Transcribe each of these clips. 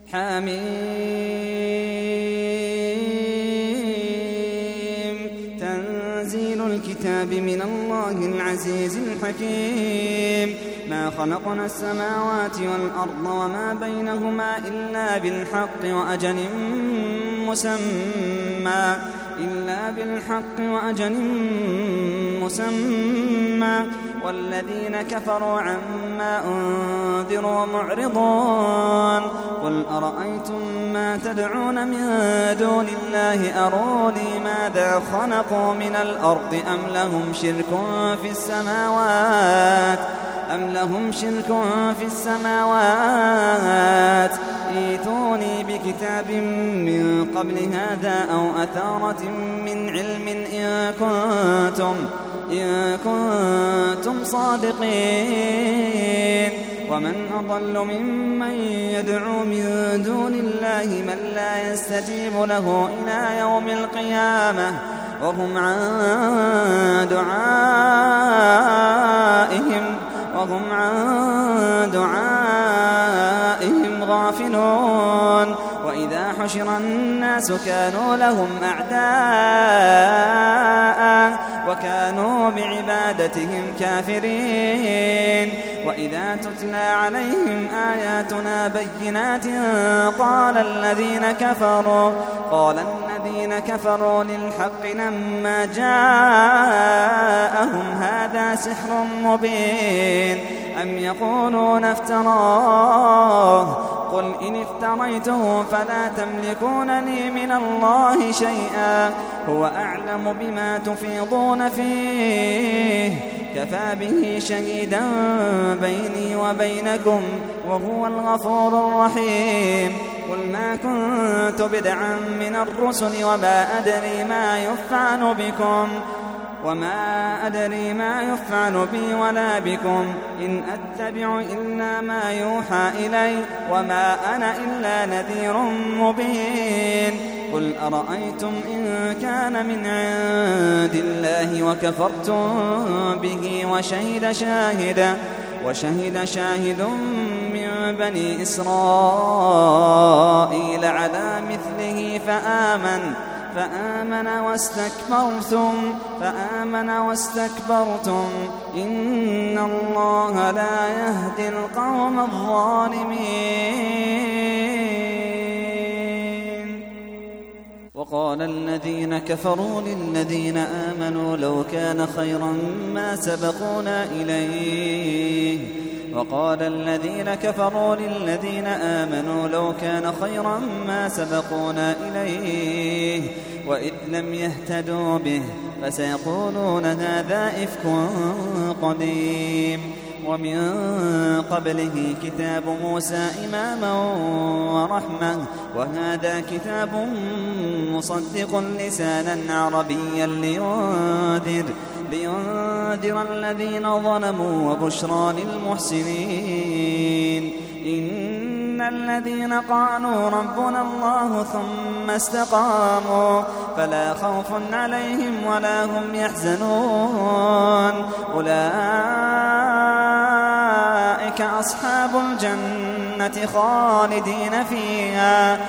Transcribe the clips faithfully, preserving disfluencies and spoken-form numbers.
حميم تنزيل الكتاب من الله العزيز الحكيم ما خلقنا السماوات والأرض وما بينهما إلا بالحق وأجل مسمى إلا بالحق وأجل مسمى والذين كفروا عما أنذروا معرضون قل أرأيتم ما تدعون من دون الله أروني ماذا خلقوا من الأرض أم لهم شرك في السماوات أم لهم شرك في السماوات ائتوني بكتاب من قبل هذا أو أثارة من علم إن كنتم إن كنتم صادقين ومن أضل ممن يدعو من دون الله من لا يستجيب له إلى يوم القيامة وهم عن دعائهم وهم عن دعائهم غافلون وإذا حشر الناس كانوا لهم أعداء وكانوا بعبادتهم كافرين وإذا تتلى عليهم آياتنا بينات قال الذين كفروا قال الذين كفروا للحق لما جاءهم هذا سحر مبين أم يقولون افتراه قل إن افتريته فلا تملكون لي من الله شيئا هو أعلم بما تفيضون فيه كفى به شهيدا بيني وبينكم وهو الغفور الرحيم قل ما كنت بدعا من الرسل وما أدري ما يفعل بكم وما أدري ما يفعل بي ولا بكم إن أتبع إلا ما يوحى إلي وما أنا إلا نذير مبين قل أرأيتم إن كان من عند الله وكفرتم به وشهد شاهد وشهد شاهد من بني إسرائيل على مثله فآمن فآمن واستكبرتم فآمن واستكبرتم إن الله لا يهدي القوم الظالمين وقال الذين كفروا للذين آمنوا لو كان خيرا ما سبقونا إليه وقال الذين كفروا للذين آمنوا لو كان خيرا ما سبقونا إليه وإذ لم يهتدوا به فسيقولون هذا إفك قديم ومن قبله كتاب موسى إماما ورحمة وهذا كتاب مصدق لسانا عربيا لينذر لينذر الذين ظلموا وبشرى للمحسنين إن الذين قالوا ربنا الله ثم استقاموا فلا خوف عليهم ولا هم يحزنون أولئك أصحاب الجنة خالدين فيها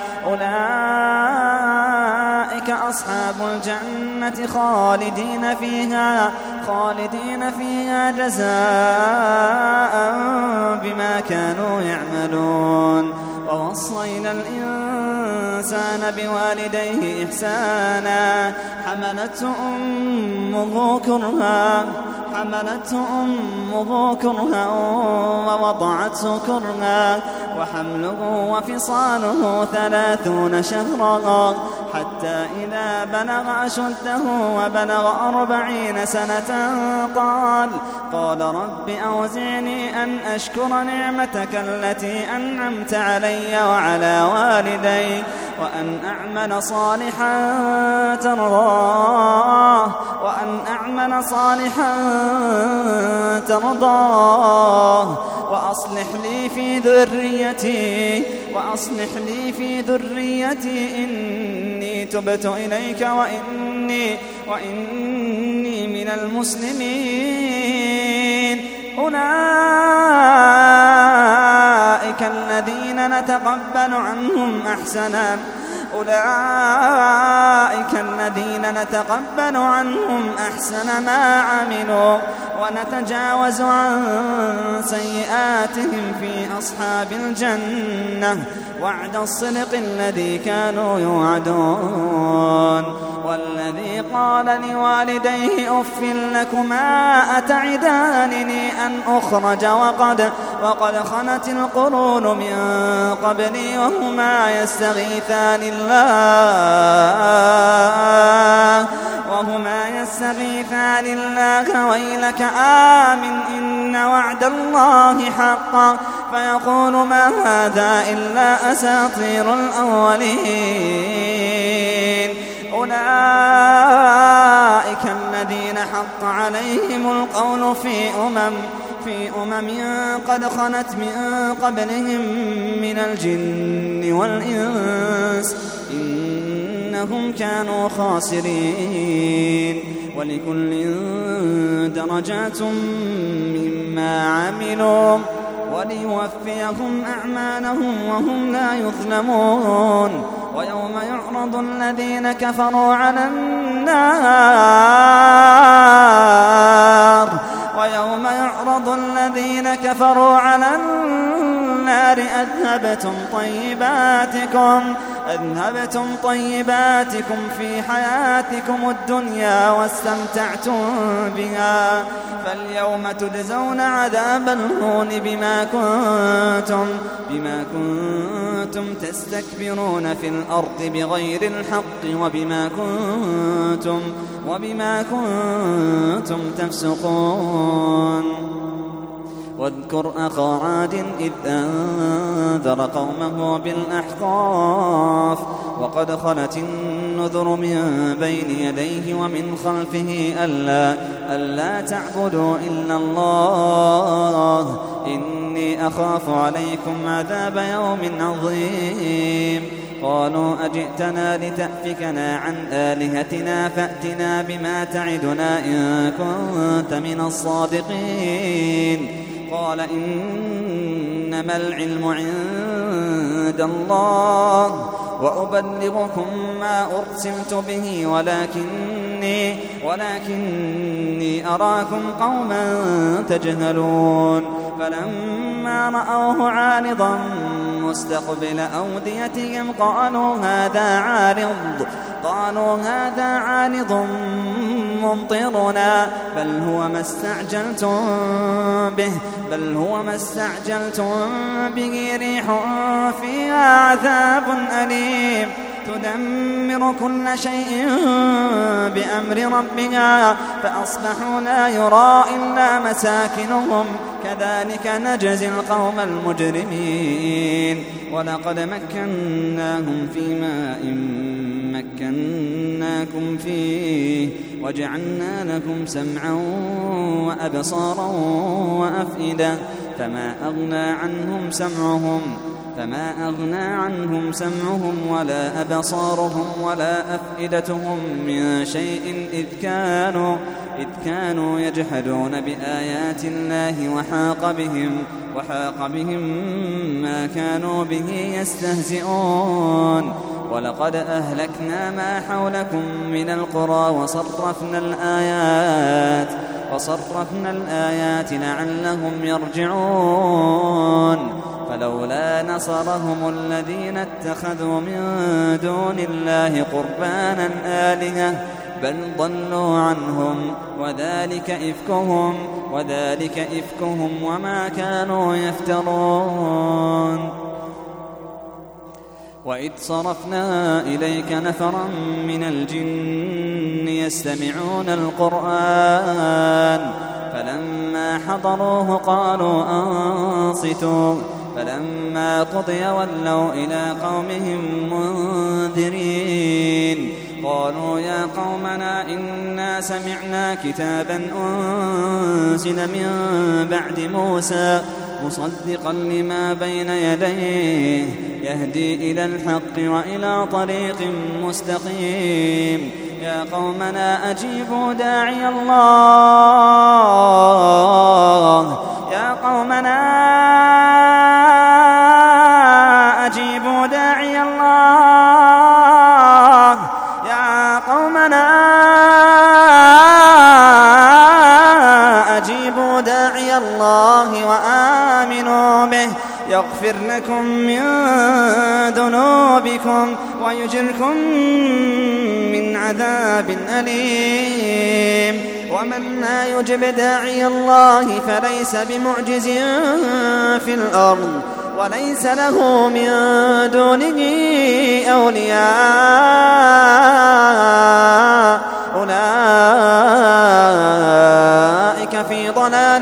أولئك أصحاب الجنة خالدين فيها خالدين فيها جزاء بما كانوا يعملون ووصينا الإنسان بوالديه إحسانا حملته أمه كرها حملته أمه كرها ووضعته كرها وحمله وفصاله ثلاثون شهرا حتى إذا بلغ أشده وبلغ أربعين سنة قال قال رب أوزعني أن أشكر نعمتك التي أنعمت علي وعلى والدي وأن أعمل صالحا ترضاه وأن أعمل صالحا ترضاه وأصلح لي في ذريتي وأصلح لي في ذريتي إني تبت إليك وإني وإني من المسلمين أولئك أولئك الذين نتقبل عنهم أحسنا أولئك الذين نتقبل عنهم أحسن ما عملوا ونتجاوز عن سيئاتهم في أصحاب الجنة وعد الصدق الذي كانوا يوعدون. والذي قال لوالديه أف لكما أتعدانني أن أخرج وقد, وقد خلت القرون من قبلي وهما يستغيثان الله وهما يستغيثان الله ويلك آمن إن وعد الله حق فيقول ما هذا إلا أساطير الأولين. أولئك الذين حق عليهم القول في أمم في أمم قد خلت من قبلهم من الجن والإنس إنهم كانوا خاسرين. ولكل درجات مما عملوا وليوفيهم أعمالهم وهم لا يظلمون. ويوم يعرض الذين كفروا على النار ويوم يعرض الذين كفروا على النار أذهبتم طيباتكم أذهبتم طيباتكم في حياتكم الدنيا واستمتعتم بها فاليوم تجزون عذاب الهون بما كنتم بما كنتم تستكبرون في الأرض بغير الحق وبما كنتم وبما كنتم تفسقون. واذكر أخا عاد إذ أنذر قومه بالأحقاف وقد خلت النذر من بين يديه ومن خلفه ألا, ألا تعبدوا إلا الله إني أخاف عليكم عذاب يوم عظيم. قالوا أجئتنا لتأفكنا عن آلهتنا فأتنا بما تعدنا إن كنت من الصادقين. قال إنما العلم عند الله وأبلغكم ما أرسلت به ولكني, ولكني أراكم قوما تجهلون. فلما رأوه عارضا مستقبل أوديتهم قالوا هذا عارض قالوا هذا عارض ممطرنا بل هو ما استعجلتم به بل هو ما استعجلتم به ريح فيها عذاب أليم تدمر كل شيء بأمر ربها فأصبحوا لا يرى إلا مساكنهم كذلك نجزي القوم المجرمين. ولقد مكناهم في ماء مكناكم فيه وجعلنا لكم سمعا وأبصارا وأفئدة فما أغنى عنهم سمعهم فما أغنى عنهم سمعهم ولا أبصارهم ولا أفئدتهم من شيء إذ كانوا إذ كانوا يجحدون بآيات الله وحاق بهم وحاق بهم ما كانوا به يستهزئون. ولقد أهلكنا ما حولكم من القرى وصرفنا الآيات وصرفنا الآيات لعلهم يرجعون. فلولا نصرهم الذين اتخذوا من دون الله قربانا آلهة بل ضلوا عنهم وذلك إفكهم وذلك إفكهم وما كانوا يفترون. وإذ صرفنا إليك نفرا من الجن يستمعون القرآن فلما حضروه قالوا أنصتوا فلما قضي ولوا إلى قومهم منذرين. قالوا يا قومنا إنا سمعنا كتابا أنزل من بعد موسى مصدقا لما بين يديه يهدي إلى الحق وإلى طريق مستقيم. يا قومنا أجيبوا داعي الله يا قومنا أجيبوا داعي الله يا قومنا أجيبوا داعي الله وآمنوا به يغفر لكم من ذنوبكم ويجركم من عذاب أليم ومن لا يجب داعي الله فليس بمعجز في الأرض وليس له من دونه أولياء أولئك في ضلال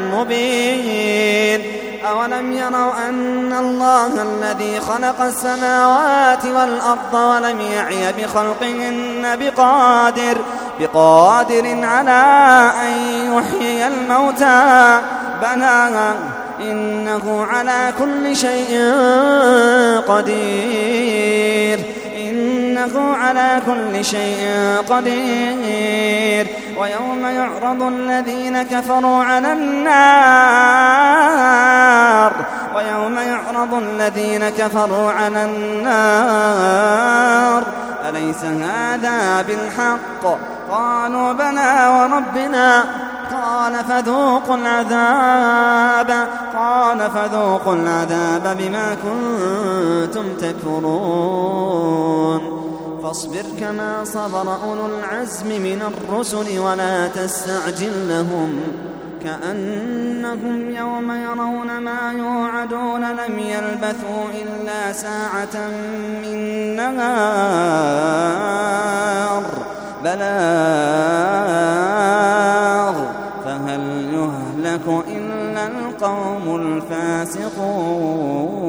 مبين أولم يروا أن الله الذي خلق السماوات والأرض ولم يعي بخلقهن بقادر بقادر على أن يحيي الموتى بلى إنه على كل شيء قدير إنه على كل شيء قدير ويوم يعرض الذين كفروا على النار ويوم يعرض الذين كفروا على النار أليس هذا بالحق قالوا بلى وربنا قال فذوقوا العذاب قال فذوقوا العذاب بما كنتم تكفرون فاصبر كما صبر أولو العزم من الرسل ولا تستعجل لهم كأنهم يوم يرون ما يوعدون لم يلبثوا إلا ساعة من نهار بلاغ فهل يهلك إلا القوم الفاسقون.